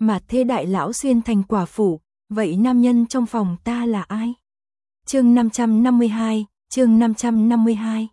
mà thê đại lão xuyên thành quả phụ, vậy nam nhân trong phòng ta là ai? Chương 552, chương 552.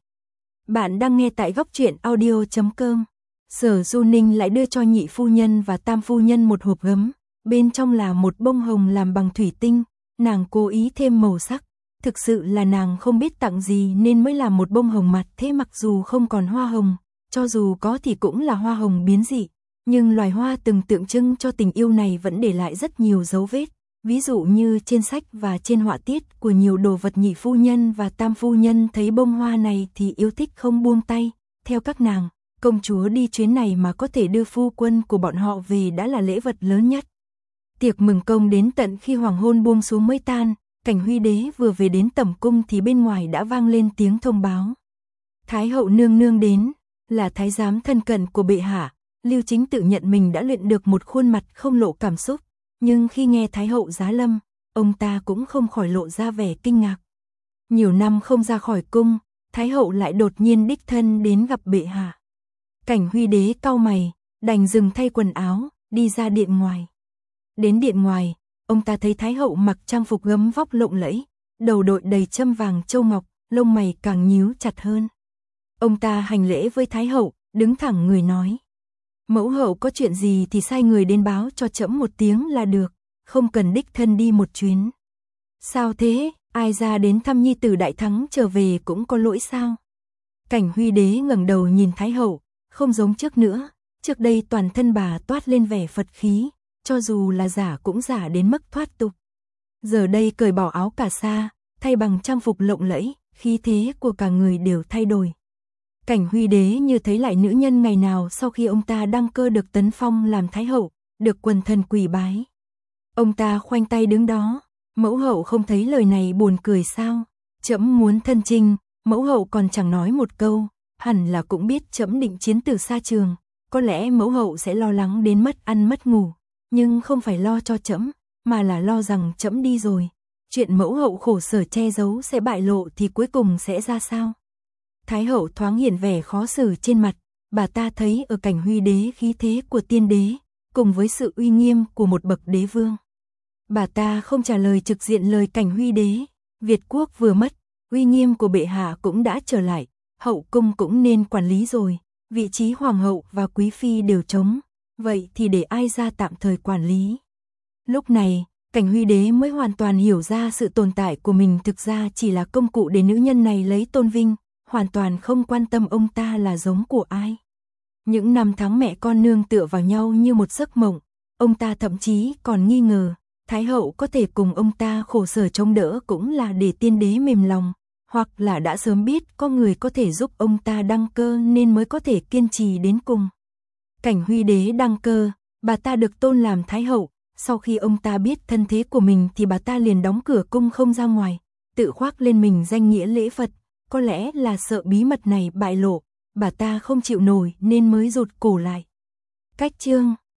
Bạn đang nghe tại góc truyện audio.com. Sở Du Ninh lại đưa cho nhị phu nhân và tam phu nhân một hộp gấm, bên trong là một bông hồng làm bằng thủy tinh, nàng cố ý thêm màu sắc. Thực sự là nàng không biết tặng gì nên mới làm một bông hồng mặt thế, mặc dù không còn hoa hồng, cho dù có thì cũng là hoa hồng biến dị, nhưng loài hoa từng tượng trưng cho tình yêu này vẫn để lại rất nhiều dấu vết. Ví dụ như trên sách và trên họa tiết của nhiều đồ vật, nhị phu nhân và tam phu nhân thấy bông hoa này thì yêu thích không buông tay. Theo các nàng, công chúa đi chuyến này mà có thể đưa phu quân của bọn họ về đã là lễ vật lớn nhất. Tiệc mừng công đến tận khi hoàng hôn buông xuống mới tan. Cảnh Huy đế vừa về đến tẩm cung thì bên ngoài đã vang lên tiếng thông báo. Thái hậu nương nương đến, là thái giám thân cận của bệ hạ. Lưu Chính tự nhận mình đã luyện được một khuôn mặt không lộ cảm xúc, nhưng khi nghe thái hậu giá lâm, ông ta cũng không khỏi lộ ra vẻ kinh ngạc. Nhiều năm không ra khỏi cung, thái hậu lại đột nhiên đích thân đến gặp bệ hạ. Cảnh Huy đế cau mày, đành dừng thay quần áo, đi ra điện ngoài. Đến điện ngoài, ông ta thấy thái hậu mặc trang phục gấm vóc lộng lẫy, đầu đội đầy châm vàng châu ngọc, lông mày càng nhíu chặt hơn. Ông ta hành lễ với thái hậu, đứng thẳng người nói: mẫu hậu có chuyện gì thì sai người đến báo cho trẫm một tiếng là được, không cần đích thân đi một chuyến. Sao thế, ai ra đến thăm nhi tử đại thắng trở về cũng có lỗi sao? Cảnh Huy đế ngẩng đầu nhìn thái hậu, không giống trước nữa, trước đây toàn thân bà toát lên vẻ Phật khí, cho dù là giả cũng giả đến mức thoát tục. Giờ đây cởi bỏ áo cà sa, thay bằng trang phục lộng lẫy, khí thế của cả người đều thay đổi. Cảnh Huy đế như thấy lại nữ nhân ngày nào sau khi ông ta đăng cơ được tấn phong làm thái hậu, được quần thần quỳ bái. Ông ta khoanh tay đứng đó, mẫu hậu không thấy lời này buồn cười sao? Trẫm muốn thân chinh, mẫu hậu còn chẳng nói một câu, hẳn là cũng biết trẫm định chiến từ xa trường, có lẽ mẫu hậu sẽ lo lắng đến mất ăn mất ngủ, nhưng không phải lo cho trẫm, mà là lo rằng trẫm đi rồi, chuyện mẫu hậu khổ sở che giấu sẽ bại lộ thì cuối cùng sẽ ra sao? Thái hậu thoáng hiện vẻ khó xử trên mặt, bà ta thấy ở Cảnh Huy đế khí thế của tiên đế, cùng với sự uy nghiêm của một bậc đế vương. Bà ta không trả lời trực diện lời Cảnh Huy đế, Việt quốc vừa mất, uy nghiêm của bệ hạ cũng đã trở lại, hậu cung cũng nên quản lý rồi, vị trí hoàng hậu và quý phi đều trống, vậy thì để ai ra tạm thời quản lý. Lúc này, Cảnh Huy đế mới hoàn toàn hiểu ra sự tồn tại của mình thực ra chỉ là công cụ để nữ nhân này lấy tôn vinh, hoàn toàn không quan tâm ông ta là giống của ai. Những năm tháng mẹ con nương tựa vào nhau như một giấc mộng, ông ta thậm chí còn nghi ngờ, thái hậu có thể cùng ông ta khổ sở chống đỡ cũng là để tiên đế mềm lòng, hoặc là đã sớm biết có người có thể giúp ông ta đăng cơ nên mới có thể kiên trì đến cùng. Cảnh Huy đế đăng cơ, bà ta được tôn làm thái hậu, sau khi ông ta biết thân thế của mình thì bà ta liền đóng cửa cung không ra ngoài, tự khoác lên mình danh nghĩa lễ Phật. Có lẽ là sợ bí mật này bại lộ, bà ta không chịu nổi nên mới rụt cổ lại. Cách chương